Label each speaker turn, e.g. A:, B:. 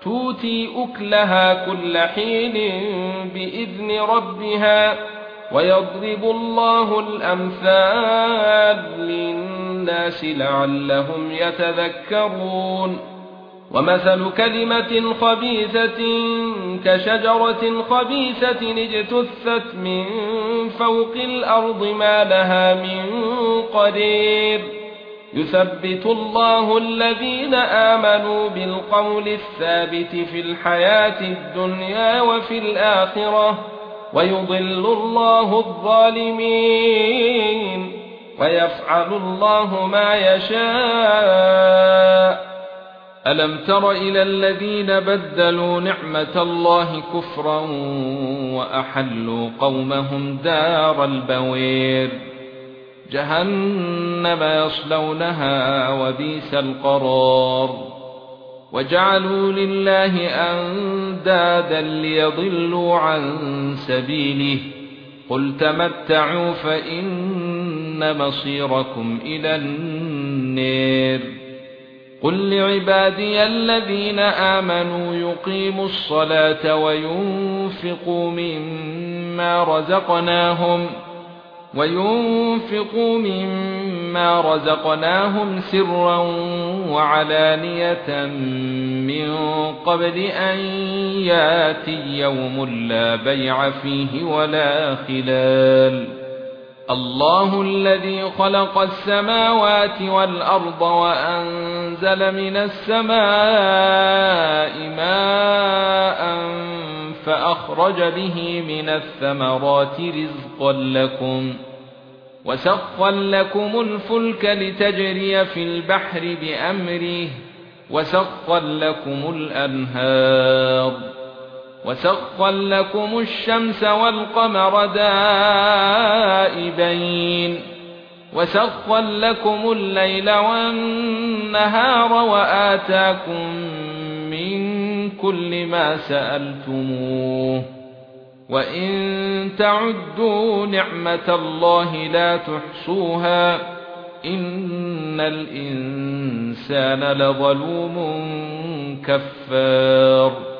A: تؤتي أكلها كل حين بإذن ربها ويضرب الله الأمثال للناس لعلهم يتذكرون ومثل كلمة خبيثة كشجرة خبيثة اجتثت من فوق الأرض ما لها من قرير يثبت الله الذين آمنوا بالقول الثابت في الحياة الدنيا وفي الآخرة ويضل الله الظالمين ويفعل الله ما يشاء ألم تر إلى الذين بدلوا نعمة الله كفرا وأحلوا قومهم دار البوير جهنم يصلونها وبئس القرار وجعلوا لله أندادا ليضلوا عن سبيله قل تمتعوا فإن مصيركم إلى النار قل لعبادي الذين آمنوا يقيموا الصلاة وينفقوا مما رزقناهم سرا وعلانية من قبل أن ياتي يوم لا بيع فيه ولا خلال الله الذي خلق السماوات والأرض وأنزل من السماء ماء فأخرج به من الثمرات رزقا لكم وسخر لكم الفلك لتجري في البحر بأمره وسخر لكم الأنهار وسخر لكم الشمس والقمر دائبين وسخر لكم الليل والنهار وآتاكم من كل ما سألتموه وإن تعدوا نعمة الله لا تحصوها إن الإنسان لظلوم كفار